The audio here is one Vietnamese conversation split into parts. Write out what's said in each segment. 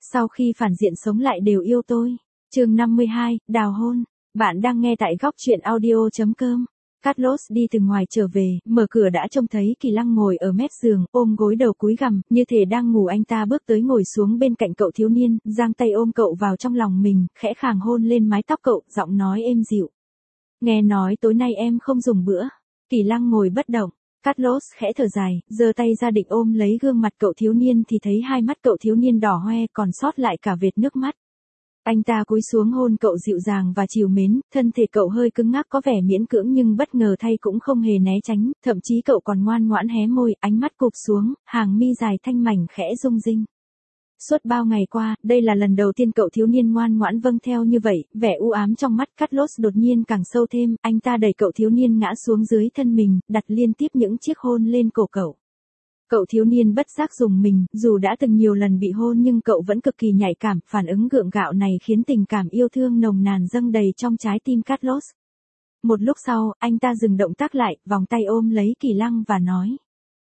Sau khi phản diện sống lại đều yêu tôi. Chương 52, đào hôn. Bạn đang nghe tại góc truyện audio.com. Carlos đi từ ngoài trở về, mở cửa đã trông thấy Kỳ Lăng ngồi ở mép giường, ôm gối đầu cúi gằm, như thể đang ngủ. Anh ta bước tới ngồi xuống bên cạnh cậu thiếu niên, giang tay ôm cậu vào trong lòng mình, khẽ khàng hôn lên mái tóc cậu, giọng nói êm dịu. Nghe nói tối nay em không dùng bữa. Kỳ Lăng ngồi bất động. Carlos khẽ thở dài, giơ tay ra định ôm lấy gương mặt cậu thiếu niên thì thấy hai mắt cậu thiếu niên đỏ hoe còn sót lại cả vệt nước mắt. Anh ta cúi xuống hôn cậu dịu dàng và trìu mến, thân thể cậu hơi cứng ngắc có vẻ miễn cưỡng nhưng bất ngờ thay cũng không hề né tránh, thậm chí cậu còn ngoan ngoãn hé môi, ánh mắt cụp xuống, hàng mi dài thanh mảnh khẽ rung rinh. Suốt bao ngày qua, đây là lần đầu tiên cậu thiếu niên ngoan ngoãn vâng theo như vậy, vẻ u ám trong mắt Carlos đột nhiên càng sâu thêm, anh ta đẩy cậu thiếu niên ngã xuống dưới thân mình, đặt liên tiếp những chiếc hôn lên cổ cậu. Cậu thiếu niên bất giác rùng mình, dù đã từng nhiều lần bị hôn nhưng cậu vẫn cực kỳ nhạy cảm, phản ứng gượng gạo này khiến tình cảm yêu thương nồng nàn dâng đầy trong trái tim Carlos. Một lúc sau, anh ta dừng động tác lại, vòng tay ôm lấy Kỳ Lăng và nói.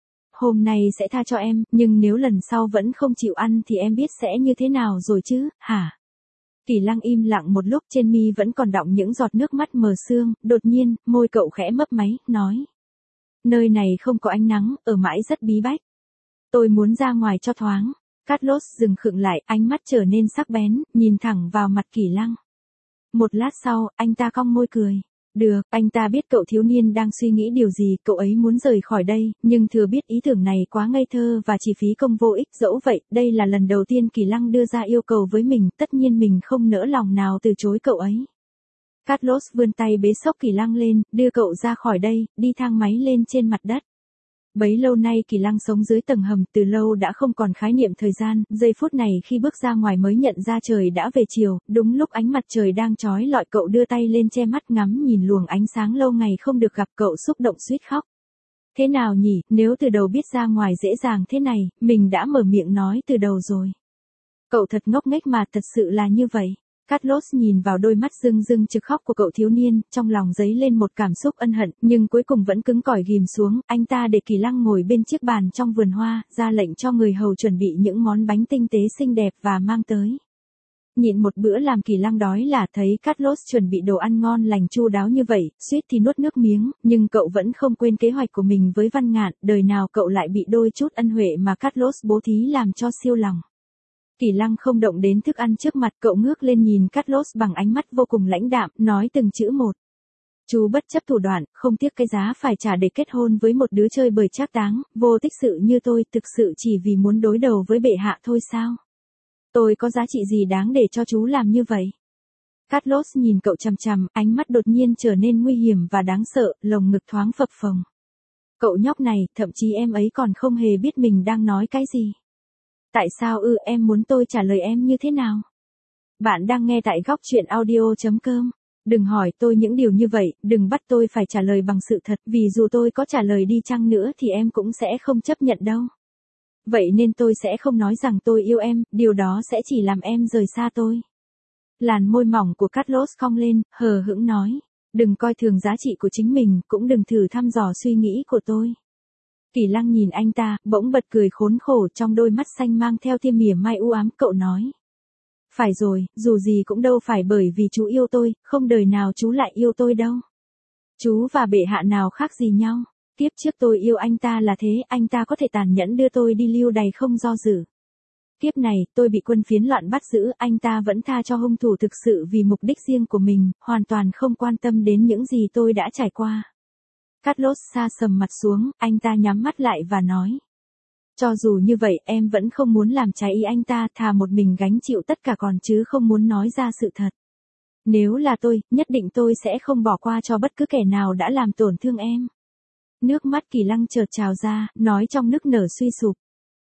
Hôm nay sẽ tha cho em, nhưng nếu lần sau vẫn không chịu ăn thì em biết sẽ như thế nào rồi chứ, hả? Kỳ Lăng im lặng một lúc, trên mi vẫn còn đọng những giọt nước mắt mờ sương, đột nhiên, môi cậu khẽ mấp máy, nói. Nơi này không có ánh nắng, ở mãi rất bí bách. Tôi muốn ra ngoài cho thoáng. Carlos dừng khựng lại, ánh mắt trở nên sắc bén, nhìn thẳng vào mặt Kỳ Lăng. Một lát sau, anh ta cong môi cười. Được, anh ta biết cậu thiếu niên đang suy nghĩ điều gì, cậu ấy muốn rời khỏi đây, nhưng thừa biết ý tưởng này quá ngây thơ và chỉ phí công vô ích. Dẫu vậy, đây là lần đầu tiên Kỳ Lăng đưa ra yêu cầu với mình, tất nhiên mình không nỡ lòng nào từ chối cậu ấy. Carlos vươn tay bế xốc Kỳ Lăng lên, đưa cậu ra khỏi đây, đi thang máy lên trên mặt đất. Bấy lâu nay Kỳ Lăng sống dưới tầng hầm, từ lâu đã không còn khái niệm thời gian, giây phút này khi bước ra ngoài mới nhận ra trời đã về chiều, đúng lúc ánh mặt trời đang chói lọi, cậu đưa tay lên che mắt ngắm nhìn luồng ánh sáng lâu ngày không được gặp, cậu xúc động suýt khóc. Thế nào nhỉ, nếu từ đầu biết ra ngoài dễ dàng thế này, mình đã mở miệng nói từ đầu rồi. Cậu thật ngốc nghếch mà, thật sự là như vậy. Carlos nhìn vào đôi mắt rưng rưng trực khóc của cậu thiếu niên, trong lòng dấy lên một cảm xúc ân hận, nhưng cuối cùng vẫn cứng cỏi ghim xuống. Anh ta để Kỳ Lăng ngồi bên chiếc bàn trong vườn hoa, ra lệnh cho người hầu chuẩn bị những món bánh tinh tế xinh đẹp và mang tới. Nhịn một bữa làm Kỳ Lăng đói là thấy Carlos chuẩn bị đồ ăn ngon lành chu đáo như vậy, suýt thì nuốt nước miếng, nhưng cậu vẫn không quên kế hoạch của mình với Văn Ngạn, đời nào cậu lại bị đôi chút ân huệ mà Carlos bố thí làm cho siêu lòng. Kỳ Lăng không động đến thức ăn trước mặt, cậu ngước lên nhìn Carlos bằng ánh mắt vô cùng lãnh đạm, nói từng chữ một. Chú bất chấp thủ đoạn, không tiếc cái giá phải trả để kết hôn với một đứa chơi bời trác táng, vô tích sự như tôi, thực sự chỉ vì muốn đối đầu với bệ hạ thôi sao? Tôi có giá trị gì đáng để cho chú làm như vậy? Carlos nhìn cậu chằm chằm, ánh mắt đột nhiên trở nên nguy hiểm và đáng sợ, lồng ngực thoáng phập phồng. Cậu nhóc này, thậm chí em ấy còn không hề biết mình đang nói cái gì. Tại sao em muốn tôi trả lời em như thế nào? Bạn đang nghe tại góc truyện audio.com. Đừng hỏi tôi những điều như vậy, đừng bắt tôi phải trả lời bằng sự thật, vì dù tôi có trả lời đi chăng nữa thì em cũng sẽ không chấp nhận đâu. Vậy nên tôi sẽ không nói rằng tôi yêu em, điều đó sẽ chỉ làm em rời xa tôi. Làn môi mỏng của Carlos cong lên, hờ hững nói. Đừng coi thường giá trị của chính mình, cũng đừng thử thăm dò suy nghĩ của tôi. Kỳ Lăng nhìn anh ta, bỗng bật cười khốn khổ, trong đôi mắt xanh mang theo tia mỉa mai u ám, cậu nói. Phải rồi, dù gì cũng đâu phải bởi vì chú yêu tôi, không đời nào chú lại yêu tôi đâu. Chú và bệ hạ nào khác gì nhau, kiếp trước tôi yêu anh ta là thế, anh ta có thể tàn nhẫn đưa tôi đi lưu đày không do dự. Kiếp này, tôi bị quân phiến loạn bắt giữ, anh ta vẫn tha cho hung thủ thực sự vì mục đích riêng của mình, hoàn toàn không quan tâm đến những gì tôi đã trải qua. Carlos sa sầm mặt xuống, anh ta nhắm mắt lại và nói. Cho dù như vậy, em vẫn không muốn làm trái ý anh ta, thà một mình gánh chịu tất cả còn chứ không muốn nói ra sự thật. Nếu là tôi, nhất định tôi sẽ không bỏ qua cho bất cứ kẻ nào đã làm tổn thương em. Nước mắt Kỳ Lăng chợt trào ra, nói trong nức nở suy sụp.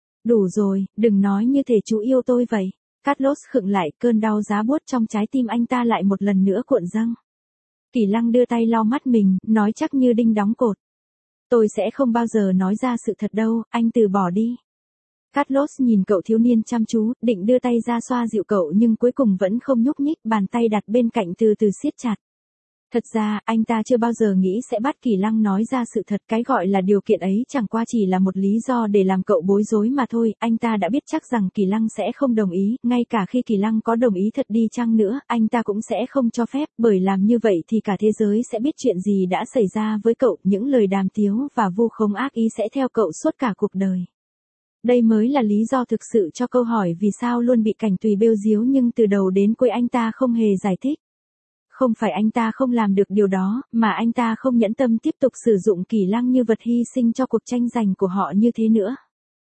Đủ rồi, đừng nói như thể chú yêu tôi vậy. Carlos khựng lại, cơn đau giá buốt trong trái tim anh ta lại một lần nữa cuộn dâng. Kỳ Lăng đưa tay lau mắt mình, nói chắc như đinh đóng cột. Tôi sẽ không bao giờ nói ra sự thật đâu, anh từ bỏ đi. Carlos nhìn cậu thiếu niên chăm chú, định đưa tay ra xoa dịu cậu nhưng cuối cùng vẫn không nhúc nhích, bàn tay đặt bên cạnh từ từ siết chặt. Thật ra, anh ta chưa bao giờ nghĩ sẽ bắt Kỳ Lăng nói ra sự thật, cái gọi là điều kiện ấy chẳng qua chỉ là một lý do để làm cậu bối rối mà thôi, anh ta đã biết chắc rằng Kỳ Lăng sẽ không đồng ý, ngay cả khi Kỳ Lăng có đồng ý thật đi chăng nữa, anh ta cũng sẽ không cho phép, bởi làm như vậy thì cả thế giới sẽ biết chuyện gì đã xảy ra với cậu, những lời đàm tiếu và vu khống ác ý sẽ theo cậu suốt cả cuộc đời. Đây mới là lý do thực sự cho câu hỏi vì sao luôn bị Cảnh Tùy bêu díu nhưng từ đầu đến cuối anh ta không hề giải thích. Không phải anh ta không làm được điều đó, mà anh ta không nhẫn tâm tiếp tục sử dụng Kỳ Lăng như vật hy sinh cho cuộc tranh giành của họ như thế nữa.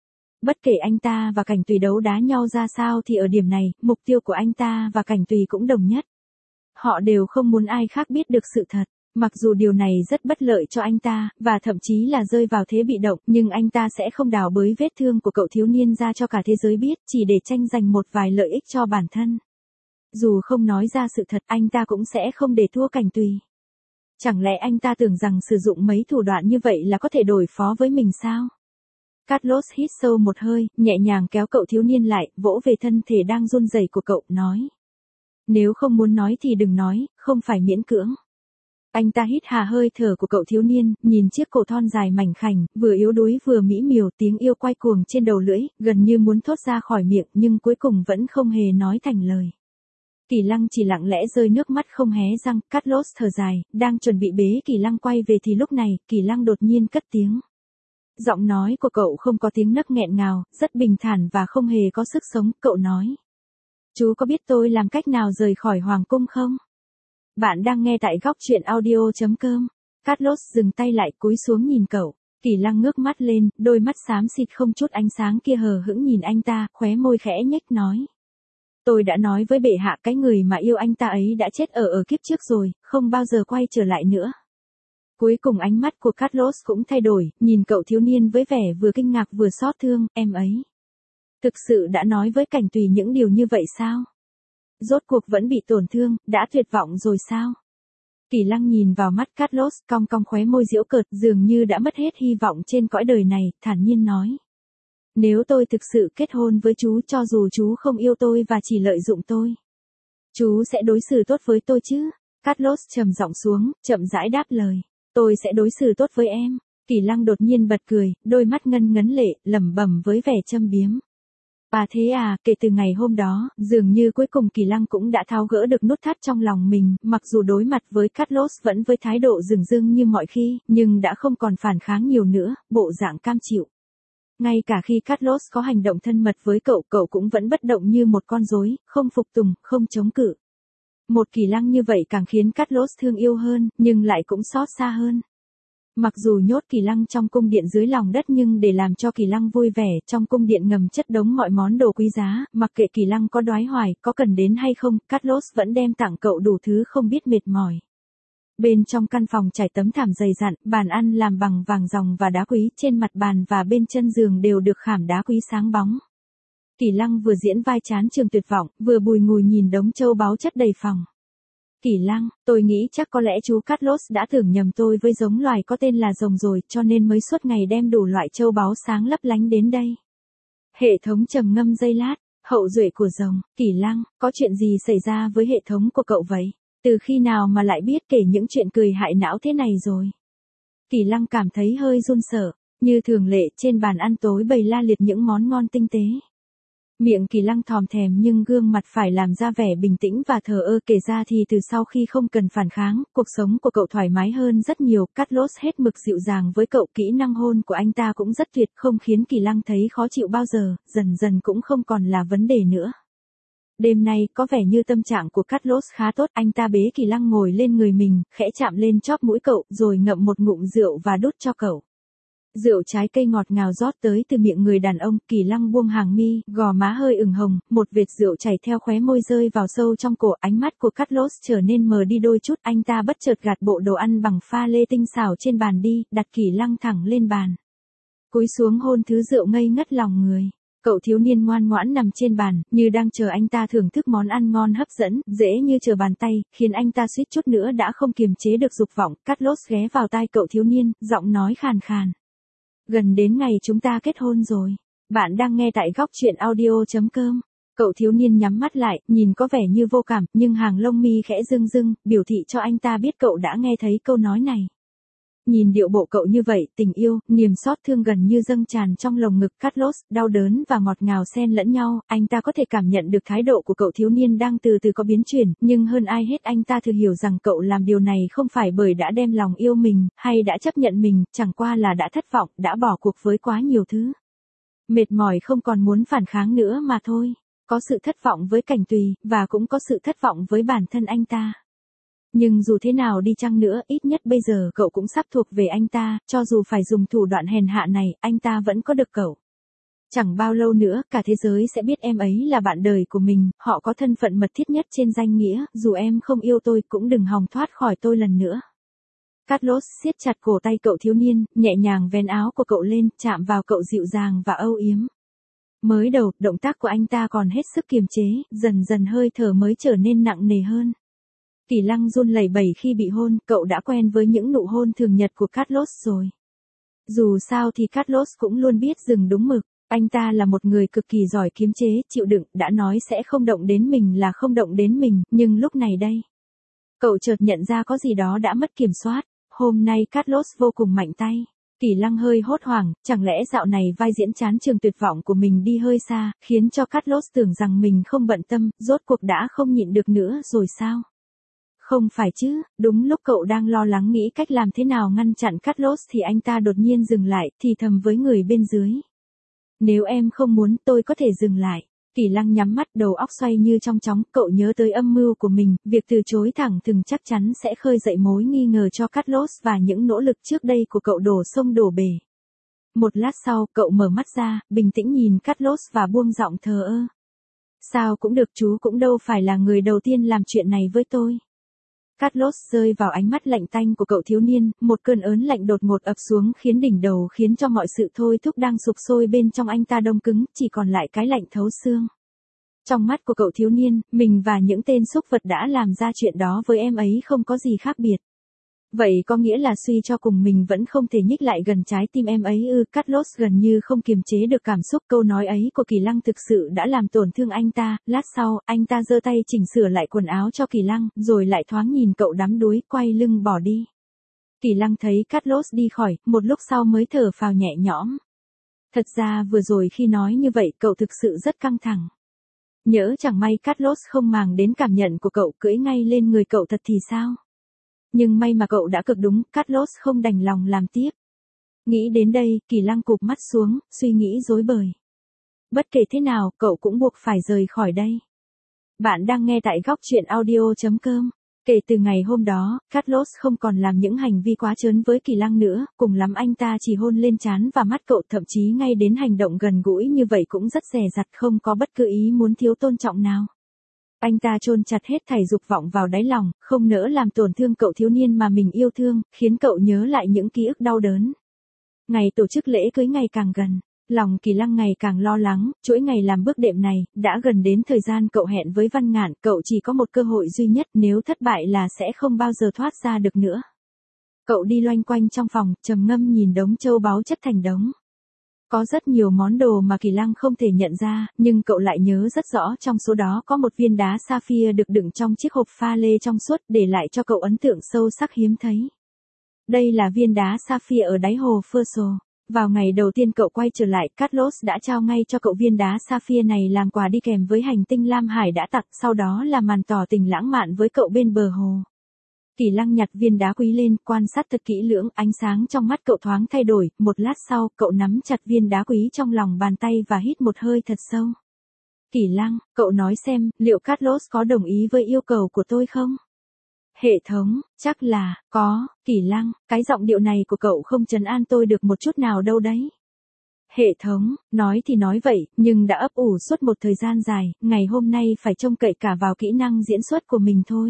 Bất kể anh ta và Cảnh Tùy đấu đá nhau ra sao thì ở điểm này, mục tiêu của anh ta và Cảnh Tùy cũng đồng nhất. Họ đều không muốn ai khác biết được sự thật. Mặc dù điều này rất bất lợi cho anh ta, và thậm chí là rơi vào thế bị động, nhưng anh ta sẽ không đào bới vết thương của cậu thiếu niên ra cho cả thế giới biết, chỉ để tranh giành một vài lợi ích cho bản thân. Dù không nói ra sự thật, anh ta cũng sẽ không để thua Cảnh Tùy. Chẳng lẽ anh ta tưởng rằng sử dụng mấy thủ đoạn như vậy là có thể đối phó với mình sao? Carlos hít sâu một hơi, nhẹ nhàng kéo cậu thiếu niên lại, vỗ về thân thể đang run rẩy của cậu, nói. Nếu không muốn nói thì đừng nói, không phải miễn cưỡng. Anh ta hít hà hơi thở của cậu thiếu niên, nhìn chiếc cổ thon dài mảnh khảnh, vừa yếu đuối vừa mỹ miều, tiếng yêu quay cuồng trên đầu lưỡi, gần như muốn thốt ra khỏi miệng nhưng cuối cùng vẫn không hề nói thành lời. Kỳ Lăng chỉ lặng lẽ rơi nước mắt không hé răng, Carlos thở dài, đang chuẩn bị bế Kỳ Lăng quay về thì lúc này, Kỳ Lăng đột nhiên cất tiếng. Giọng nói của cậu không có tiếng nấc nghẹn ngào, rất bình thản và không hề có sức sống, cậu nói. Chú có biết tôi làm cách nào rời khỏi Hoàng cung không? Bạn đang nghe tại góc truyện audio.com. Carlos dừng tay lại cúi xuống nhìn cậu. Kỳ Lăng ngước mắt lên, đôi mắt xám xịt không chút ánh sáng kia hờ hững nhìn anh ta, khóe môi khẽ nhếch nói. Tôi đã nói với bệ hạ cái người mà yêu anh ta ấy đã chết ở kiếp trước rồi, không bao giờ quay trở lại nữa. Cuối cùng ánh mắt của Carlos cũng thay đổi, nhìn cậu thiếu niên với vẻ vừa kinh ngạc vừa xót thương, em ấy. Thực sự đã nói với Cảnh Tùy những điều như vậy sao? Rốt cuộc vẫn bị tổn thương, đã tuyệt vọng rồi sao? Kỳ Lăng nhìn vào mắt Carlos, cong cong khóe môi giễu cợt, dường như đã mất hết hy vọng trên cõi đời này, thản nhiên nói. Nếu tôi thực sự kết hôn với chú cho dù chú không yêu tôi và chỉ lợi dụng tôi, chú sẽ đối xử tốt với tôi chứ? Carlos trầm giọng xuống, chậm rãi đáp lời. Tôi sẽ đối xử tốt với em. Kỳ Lăng đột nhiên bật cười, đôi mắt ngân ngấn lệ, lẩm bẩm với vẻ châm biếm. Thế à, kể từ ngày hôm đó, dường như cuối cùng Kỳ Lăng cũng đã tháo gỡ được nút thắt trong lòng mình, mặc dù đối mặt với Carlos vẫn với thái độ dửng dưng như mọi khi, nhưng đã không còn phản kháng nhiều nữa, bộ dạng cam chịu. Ngay cả khi Carlos có hành động thân mật với cậu, cậu cũng vẫn bất động như một con rối, không phục tùng, không chống cự. Một Kỳ Lăng như vậy càng khiến Carlos thương yêu hơn, nhưng lại cũng xót xa hơn. Mặc dù nhốt Kỳ Lăng trong cung điện dưới lòng đất nhưng để làm cho Kỳ Lăng vui vẻ, trong cung điện ngầm chất đống mọi món đồ quý giá, mặc kệ Kỳ Lăng có đoái hoài, có cần đến hay không, Carlos vẫn đem tặng cậu đủ thứ không biết mệt mỏi. Bên trong căn phòng trải tấm thảm dày dặn, bàn ăn làm bằng vàng ròng và đá quý, trên mặt bàn và bên chân giường đều được khảm đá quý sáng bóng. Kỳ Lăng vừa diễn vai chán trường tuyệt vọng, vừa bùi ngùi nhìn đống châu báu chất đầy phòng. Kỳ Lăng, tôi nghĩ chắc có lẽ chú Carlos đã tưởng nhầm tôi với giống loài có tên là rồng rồi, cho nên mới suốt ngày đem đủ loại châu báu sáng lấp lánh đến đây. Hệ thống trầm ngâm giây lát, hậu duệ của rồng, Kỳ Lăng, có chuyện gì xảy ra với hệ thống của cậu vậy? Từ khi nào mà lại biết kể những chuyện cười hại não thế này rồi? Kỳ Lăng cảm thấy hơi run sợ, như thường lệ trên bàn ăn tối bày la liệt những món ngon tinh tế. Miệng Kỳ Lăng thòm thèm nhưng gương mặt phải làm ra vẻ bình tĩnh và thờ ơ, kể ra thì từ sau khi không cần phản kháng, cuộc sống của cậu thoải mái hơn rất nhiều, Carlos hết mực dịu dàng với cậu, kỹ năng hôn của anh ta cũng rất tuyệt, không khiến Kỳ Lăng thấy khó chịu bao giờ, dần dần cũng không còn là vấn đề nữa. Đêm nay có vẻ như tâm trạng của Carlos khá tốt, anh ta bế Kỳ Lăng ngồi lên người mình, khẽ chạm lên chóp mũi cậu, rồi ngậm một ngụm rượu và đút cho cậu. Rượu trái cây ngọt ngào rót tới từ miệng người đàn ông, Kỳ Lăng buông hàng mi, gò má hơi ửng hồng, một vệt rượu chảy theo khóe môi rơi vào sâu trong cổ, ánh mắt của Carlos trở nên mờ đi đôi chút, anh ta bất chợt gạt bộ đồ ăn bằng pha lê tinh xảo trên bàn đi, đặt Kỳ Lăng thẳng lên bàn. Cúi xuống hôn thứ rượu ngây ngất lòng người. Cậu thiếu niên ngoan ngoãn nằm trên bàn, như đang chờ anh ta thưởng thức món ăn ngon hấp dẫn, dễ như trở bàn tay, khiến anh ta suýt chút nữa đã không kiềm chế được dục vọng. Carlos ghé vào tai cậu thiếu niên, giọng nói khàn khàn. Gần đến ngày chúng ta kết hôn rồi. Bạn đang nghe tại góc truyện audio.com. Cậu thiếu niên nhắm mắt lại, nhìn có vẻ như vô cảm, nhưng hàng lông mi khẽ rưng rưng, biểu thị cho anh ta biết cậu đã nghe thấy câu nói này. Nhìn điệu bộ cậu như vậy, tình yêu, niềm xót thương gần như dâng tràn trong lồng ngực Carlos, đau đớn và ngọt ngào xen lẫn nhau, anh ta có thể cảm nhận được thái độ của cậu thiếu niên đang từ từ có biến chuyển, nhưng hơn ai hết anh ta thừa hiểu rằng cậu làm điều này không phải bởi đã đem lòng yêu mình, hay đã chấp nhận mình, chẳng qua là đã thất vọng, đã bỏ cuộc với quá nhiều thứ. Mệt mỏi không còn muốn phản kháng nữa mà thôi. Có sự thất vọng với Cảnh Tùy, và cũng có sự thất vọng với bản thân anh ta. Nhưng dù thế nào đi chăng nữa, ít nhất bây giờ cậu cũng sắp thuộc về anh ta, cho dù phải dùng thủ đoạn hèn hạ này, anh ta vẫn có được cậu. Chẳng bao lâu nữa, cả thế giới sẽ biết em ấy là bạn đời của mình, họ có thân phận mật thiết nhất trên danh nghĩa, dù em không yêu tôi cũng đừng hòng thoát khỏi tôi lần nữa. Carlos siết chặt cổ tay cậu thiếu niên, nhẹ nhàng vén áo của cậu lên, chạm vào cậu dịu dàng và âu yếm. Mới đầu, động tác của anh ta còn hết sức kiềm chế, dần dần hơi thở mới trở nên nặng nề hơn. Kỳ Lăng run lẩy bẩy khi bị hôn, cậu đã quen với những nụ hôn thường nhật của Carlos rồi. Dù sao thì Carlos cũng luôn biết dừng đúng mực, anh ta là một người cực kỳ giỏi kiềm chế, chịu đựng, đã nói sẽ không động đến mình là không động đến mình, nhưng lúc này đây. Cậu chợt nhận ra có gì đó đã mất kiểm soát, hôm nay Carlos vô cùng mạnh tay. Kỳ Lăng hơi hốt hoảng, chẳng lẽ dạo này vai diễn chán trường tuyệt vọng của mình đi hơi xa, khiến cho Carlos tưởng rằng mình không bận tâm, rốt cuộc đã không nhịn được nữa rồi sao? Không phải chứ, đúng lúc cậu đang lo lắng nghĩ cách làm thế nào ngăn chặn Carlos thì anh ta đột nhiên dừng lại, thì thầm với người bên dưới. Nếu em không muốn tôi có thể dừng lại. Kỳ Lăng nhắm mắt, đầu óc xoay như trong chóng, cậu nhớ tới âm mưu của mình, việc từ chối thẳng thừng chắc chắn sẽ khơi dậy mối nghi ngờ cho Carlos và những nỗ lực trước đây của cậu đổ sông đổ bể. Một lát sau, cậu mở mắt ra, bình tĩnh nhìn Carlos và buông giọng thờ ơ. Sao cũng được, chú cũng đâu phải là người đầu tiên làm chuyện này với tôi. Carlos rơi vào ánh mắt lạnh tanh của cậu thiếu niên, một cơn ớn lạnh đột ngột ập xuống khiến đỉnh đầu khiến cho mọi sự thôi thúc đang sục sôi bên trong anh ta đông cứng, chỉ còn lại cái lạnh thấu xương. Trong mắt của cậu thiếu niên, mình và những tên súc vật đã làm ra chuyện đó với em ấy không có gì khác biệt. Vậy có nghĩa là suy cho cùng mình vẫn không thể nhích lại gần trái tim em ấy ư? Carlos gần như không kiềm chế được cảm xúc, câu nói ấy của Kỳ Lăng thực sự đã làm tổn thương anh ta. Lát sau, anh ta giơ tay chỉnh sửa lại quần áo cho Kỳ Lăng, rồi lại thoáng nhìn cậu đắm đuối, quay lưng bỏ đi. Kỳ Lăng thấy Carlos đi khỏi, một lúc sau mới thở phào nhẹ nhõm. Thật ra vừa rồi khi nói như vậy, cậu thực sự rất căng thẳng. Nhỡ chẳng may Carlos không màng đến cảm nhận của cậu, cưỡi ngay lên người cậu thật thì sao? Nhưng may mà cậu đã cực đúng, Carlos không đành lòng làm tiếp. Nghĩ đến đây, Kỳ Lăng cụp mắt xuống, suy nghĩ rối bời. Bất kể thế nào, cậu cũng buộc phải rời khỏi đây. Bạn đang nghe tại góc truyện audio.com. Kể từ ngày hôm đó, Carlos không còn làm những hành vi quá trớn với Kỳ Lăng nữa, cùng lắm anh ta chỉ hôn lên trán và mắt cậu, thậm chí ngay đến hành động gần gũi như vậy cũng rất dè dặt, không có bất cứ ý muốn thiếu tôn trọng nào. Anh ta chôn chặt hết thảy dục vọng vào đáy lòng, không nỡ làm tổn thương cậu thiếu niên mà mình yêu thương, khiến cậu nhớ lại những ký ức đau đớn. Ngày tổ chức lễ cưới ngày càng gần, lòng Kỳ Lăng ngày càng lo lắng, chuỗi ngày làm bước đệm này, đã gần đến thời gian cậu hẹn với Văn Ngạn, cậu chỉ có một cơ hội duy nhất, nếu thất bại là sẽ không bao giờ thoát ra được nữa. Cậu đi loanh quanh trong phòng, trầm ngâm nhìn đống châu báu chất thành đống. Có rất nhiều món đồ mà Kỳ Lăng không thể nhận ra, nhưng cậu lại nhớ rất rõ trong số đó có một viên đá sapphire được đựng trong chiếc hộp pha lê trong suốt, để lại cho cậu ấn tượng sâu sắc hiếm thấy. Đây là viên đá sapphire ở đáy hồ Ferso. Vào ngày đầu tiên cậu quay trở lại, Carlos đã trao ngay cho cậu viên đá sapphire này làm quà đi kèm với hành tinh Lam Hải đã tặng, sau đó là màn tỏ tình lãng mạn với cậu bên bờ hồ. Kỳ Lăng nhặt viên đá quý lên, quan sát thật kỹ lưỡng, ánh sáng trong mắt cậu thoáng thay đổi, một lát sau, cậu nắm chặt viên đá quý trong lòng bàn tay và hít một hơi thật sâu. Kỳ Lăng, cậu nói xem, liệu Carlos có đồng ý với yêu cầu của tôi không? Hệ thống, chắc là, có. Kỳ Lăng, cái giọng điệu này của cậu không trấn an tôi được một chút nào đâu đấy. Hệ thống, nói thì nói vậy, nhưng đã ấp ủ suốt một thời gian dài, ngày hôm nay phải trông cậy cả vào kỹ năng diễn xuất của mình thôi.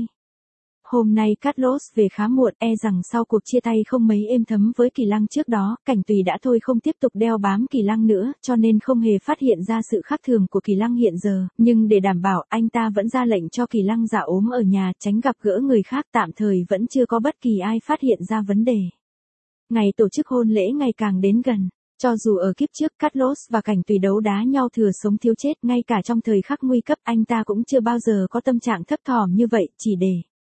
Hôm nay Carlos về khá muộn, rằng sau cuộc chia tay không mấy êm thấm với Kỳ Lăng trước đó, Cảnh Tùy đã thôi không tiếp tục đeo bám Kỳ Lăng nữa, cho nên không hề phát hiện ra sự khác thường của Kỳ Lăng hiện giờ, nhưng để đảm bảo, anh ta vẫn ra lệnh cho Kỳ Lăng giả ốm ở nhà, tránh gặp gỡ người khác, tạm thời vẫn chưa có bất kỳ ai phát hiện ra vấn đề. Ngày tổ chức hôn lễ ngày càng đến gần. Cho dù ở kiếp trước Carlos và Cảnh Tùy đấu đá nhau thừa sống thiếu chết, ngay cả trong thời khắc nguy cấp anh ta cũng chưa bao giờ có tâm trạng thấp thỏm như vậy, chỉ để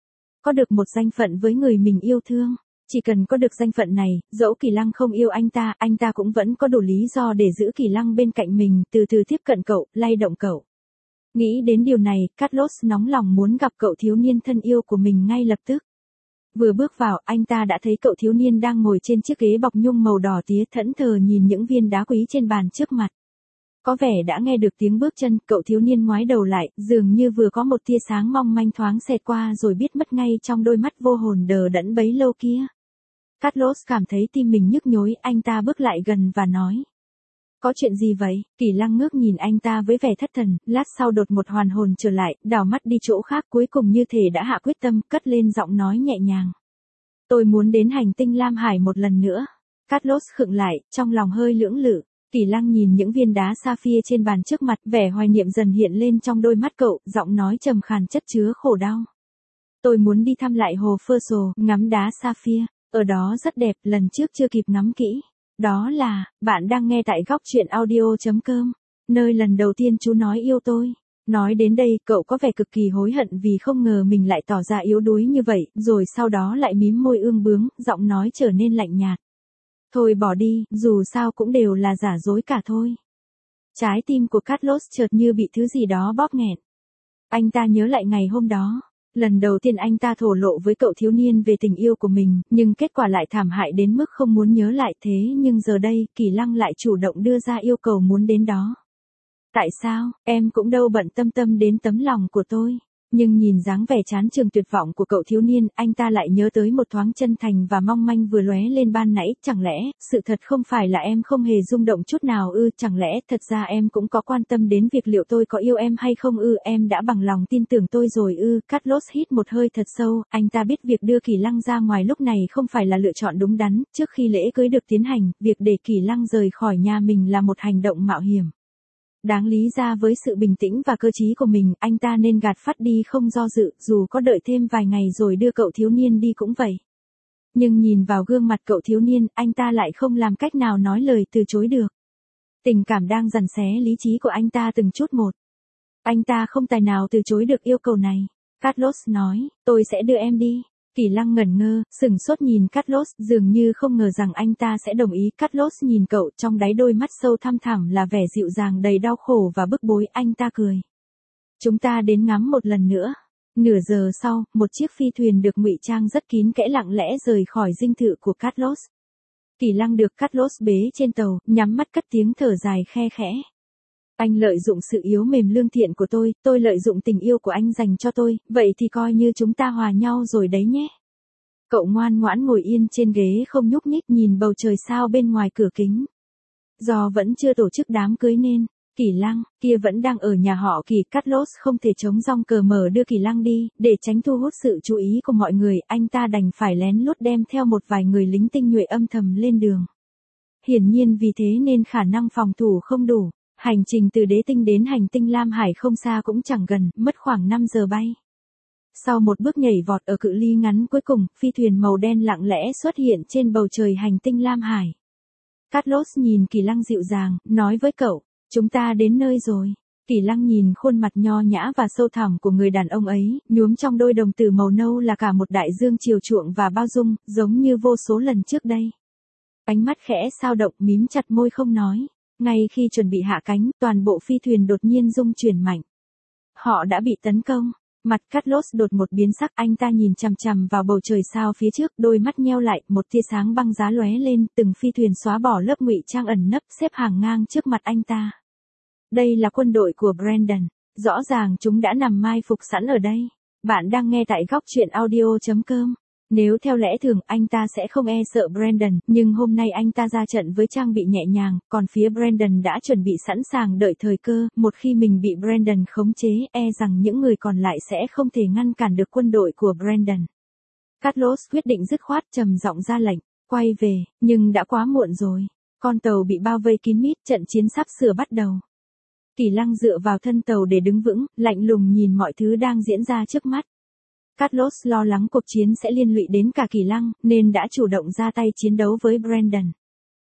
có được một danh phận với người mình yêu thương. Chỉ cần có được danh phận này, dẫu Kỳ Lăng không yêu anh ta cũng vẫn có đủ lý do để giữ Kỳ Lăng bên cạnh mình, từ từ tiếp cận cậu, lay động cậu. Nghĩ đến điều này, Carlos nóng lòng muốn gặp cậu thiếu niên thân yêu của mình ngay lập tức. Vừa bước vào, anh ta đã thấy cậu thiếu niên đang ngồi trên chiếc ghế bọc nhung màu đỏ tía, thẫn thờ nhìn những viên đá quý trên bàn trước mặt. Có vẻ đã nghe được tiếng bước chân, cậu thiếu niên ngoái đầu lại, dường như vừa có một tia sáng mong manh thoáng xẹt qua rồi biết mất ngay trong đôi mắt vô hồn đờ đẫn bấy lâu kia. Carlos cảm thấy tim mình nhức nhối, anh ta bước lại gần và nói. Có chuyện gì vậy? Kỳ Lăng ngước nhìn anh ta với vẻ thất thần, lát sau đột một hoàn hồn trở lại, đảo mắt đi chỗ khác, cuối cùng như thể đã hạ quyết tâm, cất lên giọng nói nhẹ nhàng. Tôi muốn đến hành tinh Lam Hải một lần nữa. Carlos khựng lại, trong lòng hơi lưỡng lự. Kỳ Lăng nhìn những viên đá sapphire trên bàn trước mặt, vẻ hoài niệm dần hiện lên trong đôi mắt cậu, giọng nói trầm khàn chất chứa khổ đau. Tôi muốn đi thăm lại hồ Ferso, ngắm đá sapphire, ở đó rất đẹp, lần trước chưa kịp ngắm kỹ. Đó là, bạn đang nghe tại góc truyện audio.com, nơi lần đầu tiên chú nói yêu tôi. Nói đến đây, cậu có vẻ cực kỳ hối hận vì không ngờ mình lại tỏ ra yếu đuối như vậy, rồi sau đó lại mím môi ương bướng, giọng nói trở nên lạnh nhạt. Thôi bỏ đi, dù sao cũng đều là giả dối cả thôi. Trái tim của Carlos chợt như bị thứ gì đó bóp nghẹn. Anh ta nhớ lại ngày hôm đó. Lần đầu tiên anh ta thổ lộ với cậu thiếu niên về tình yêu của mình, nhưng kết quả lại thảm hại đến mức không muốn nhớ lại, thế nhưng giờ đây, Kỳ Lăng lại chủ động đưa ra yêu cầu muốn đến đó. Tại sao, em cũng đâu bận tâm đến tấm lòng của tôi. Nhưng nhìn dáng vẻ chán chường tuyệt vọng của cậu thiếu niên, anh ta lại nhớ tới một thoáng chân thành và mong manh vừa lóe lên ban nãy, chẳng lẽ, sự thật không phải là em không hề rung động chút nào ư, chẳng lẽ thật ra em cũng có quan tâm đến việc liệu tôi có yêu em hay không ư, em đã bằng lòng tin tưởng tôi rồi ư. Carlos hít một hơi thật sâu, anh ta biết việc đưa Kỳ Lăng ra ngoài lúc này không phải là lựa chọn đúng đắn, trước khi lễ cưới được tiến hành, việc để Kỳ Lăng rời khỏi nhà mình là một hành động mạo hiểm. Đáng lý ra với sự bình tĩnh và cơ trí của mình, anh ta nên gạt phắt đi không do dự, dù có đợi thêm vài ngày rồi đưa cậu thiếu niên đi cũng vậy. Nhưng nhìn vào gương mặt cậu thiếu niên, anh ta lại không làm cách nào nói lời từ chối được. Tình cảm đang giằng xé lý trí của anh ta từng chút một. Anh ta không tài nào từ chối được yêu cầu này. Carlos nói, tôi sẽ đưa em đi. Kỳ Lăng ngẩn ngơ, sửng sốt nhìn Carlos, dường như không ngờ rằng anh ta sẽ đồng ý. Carlos nhìn cậu, trong đáy đôi mắt sâu thăm thẳm là vẻ dịu dàng đầy đau khổ và bức bối, anh ta cười. Chúng ta đến ngắm một lần nữa. Nửa giờ sau, một chiếc phi thuyền được ngụy trang rất kín kẽ lặng lẽ rời khỏi dinh thự của Carlos. Kỳ Lăng được Carlos bế trên tàu, nhắm mắt cất tiếng thở dài khe khẽ. Anh lợi dụng sự yếu mềm lương thiện của tôi lợi dụng tình yêu của anh dành cho tôi, vậy thì coi như chúng ta hòa nhau rồi đấy nhé. Cậu ngoan ngoãn ngồi yên trên ghế không nhúc nhích nhìn bầu trời sao bên ngoài cửa kính. Do vẫn chưa tổ chức đám cưới nên, Kỳ Lăng, kia vẫn đang ở nhà họ Kỳ. Carlos không thể chống rong cờ mở đưa Kỳ Lăng đi, để tránh thu hút sự chú ý của mọi người, anh ta đành phải lén lút đem theo một vài người lính tinh nhuệ âm thầm lên đường. Hiển nhiên vì thế nên khả năng phòng thủ không đủ. Hành trình từ đế tinh đến hành tinh Lam Hải không xa cũng chẳng gần, mất khoảng 5 giờ bay. Sau một bước nhảy vọt ở cự ly ngắn cuối cùng, phi thuyền màu đen lặng lẽ xuất hiện trên bầu trời hành tinh Lam Hải. Carlos nhìn Kỳ Lăng dịu dàng, nói với cậu, chúng ta đến nơi rồi. Kỳ Lăng nhìn khuôn mặt nho nhã và sâu thẳm của người đàn ông ấy, nhuốm trong đôi đồng tử màu nâu là cả một đại dương chiều chuộng và bao dung, giống như vô số lần trước đây. Ánh mắt khẽ sao động, mím chặt môi không nói. Ngay khi chuẩn bị hạ cánh, toàn bộ phi thuyền đột nhiên rung chuyển mạnh. Họ đã bị tấn công. Mặt Carlos đột một biến sắc, anh ta nhìn chằm chằm vào bầu trời sao phía trước, đôi mắt nheo lại, một tia sáng băng giá lóe lên, từng phi thuyền xóa bỏ lớp ngụy trang ẩn nấp xếp hàng ngang trước mặt anh ta. Đây là quân đội của Brandon. Rõ ràng chúng đã nằm mai phục sẵn ở đây. Bạn đang nghe tại góc truyện audio.com. Nếu theo lẽ thường anh ta sẽ không e sợ Brandon, nhưng hôm nay anh ta ra trận với trang bị nhẹ nhàng, còn phía Brandon đã chuẩn bị sẵn sàng đợi thời cơ, một khi mình bị Brandon khống chế, e rằng những người còn lại sẽ không thể ngăn cản được quân đội của Brandon. Carlos quyết định dứt khoát trầm giọng ra lệnh, quay về, nhưng đã quá muộn rồi. Con tàu bị bao vây kín mít, trận chiến sắp sửa bắt đầu. Kỳ Lăng dựa vào thân tàu để đứng vững, lạnh lùng nhìn mọi thứ đang diễn ra trước mắt. Carlos lo lắng cuộc chiến sẽ liên lụy đến cả Kỳ Lăng, nên đã chủ động ra tay chiến đấu với Brandon.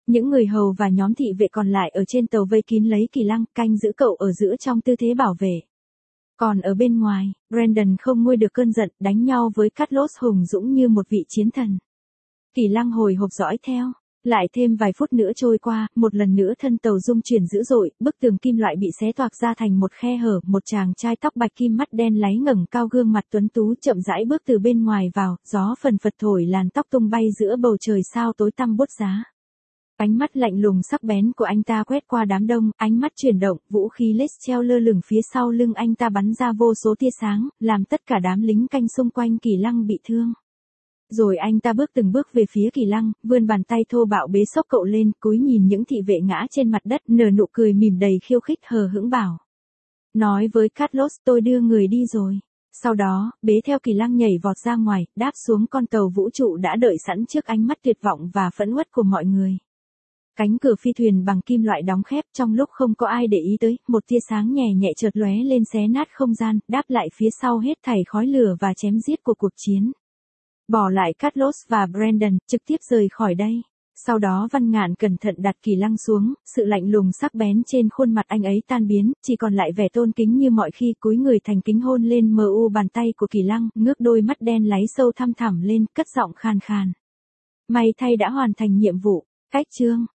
Những người hầu và nhóm thị vệ còn lại ở trên tàu vây kín lấy Kỳ Lăng, canh giữ cậu ở giữa trong tư thế bảo vệ. Còn ở bên ngoài, Brandon không nguôi được cơn giận, đánh nhau với Carlos hùng dũng như một vị chiến thần. Kỳ Lăng hồi hộp dõi theo. Lại thêm vài phút nữa trôi qua, một lần nữa thân tàu rung chuyển dữ dội, bức tường kim loại bị xé toạc ra thành một khe hở, một chàng trai tóc bạch kim mắt đen láy ngẩng cao gương mặt tuấn tú chậm rãi bước từ bên ngoài vào, gió phần phật thổi làn tóc tung bay giữa bầu trời sao tối tăm buốt giá. Ánh mắt lạnh lùng sắc bén của anh ta quét qua đám đông, ánh mắt chuyển động, vũ khí laser treo lơ lửng phía sau lưng anh ta bắn ra vô số tia sáng, làm tất cả đám lính canh xung quanh Kỳ Lăng bị thương. Rồi anh ta bước từng bước về phía Kỳ Lăng, vươn bàn tay thô bạo bế xốc cậu lên, cúi nhìn những thị vệ ngã trên mặt đất, nở nụ cười mỉm đầy khiêu khích hờ hững bảo. Nói với Carlos tôi đưa người đi rồi. Sau đó, bế theo Kỳ Lăng nhảy vọt ra ngoài, đáp xuống con tàu vũ trụ đã đợi sẵn trước ánh mắt tuyệt vọng và phẫn uất của mọi người. Cánh cửa phi thuyền bằng kim loại đóng khép trong lúc không có ai để ý tới, một tia sáng nhẹ nhẹ chợt lóe lên xé nát không gian, đáp lại phía sau hết thảy khói lửa và chém giết của cuộc chiến. Bỏ lại Carlos và Brandon, trực tiếp rời khỏi đây. Sau đó Văn Ngạn cẩn thận đặt Kỳ Lăng xuống, sự lạnh lùng sắc bén trên khuôn mặt anh ấy tan biến, chỉ còn lại vẻ tôn kính như mọi khi, cúi người thành kính hôn lên bàn tay của Kỳ Lăng, ngước đôi mắt đen láy sâu thăm thẳm lên, cất giọng khàn khàn. May thay đã hoàn thành nhiệm vụ. Cách chương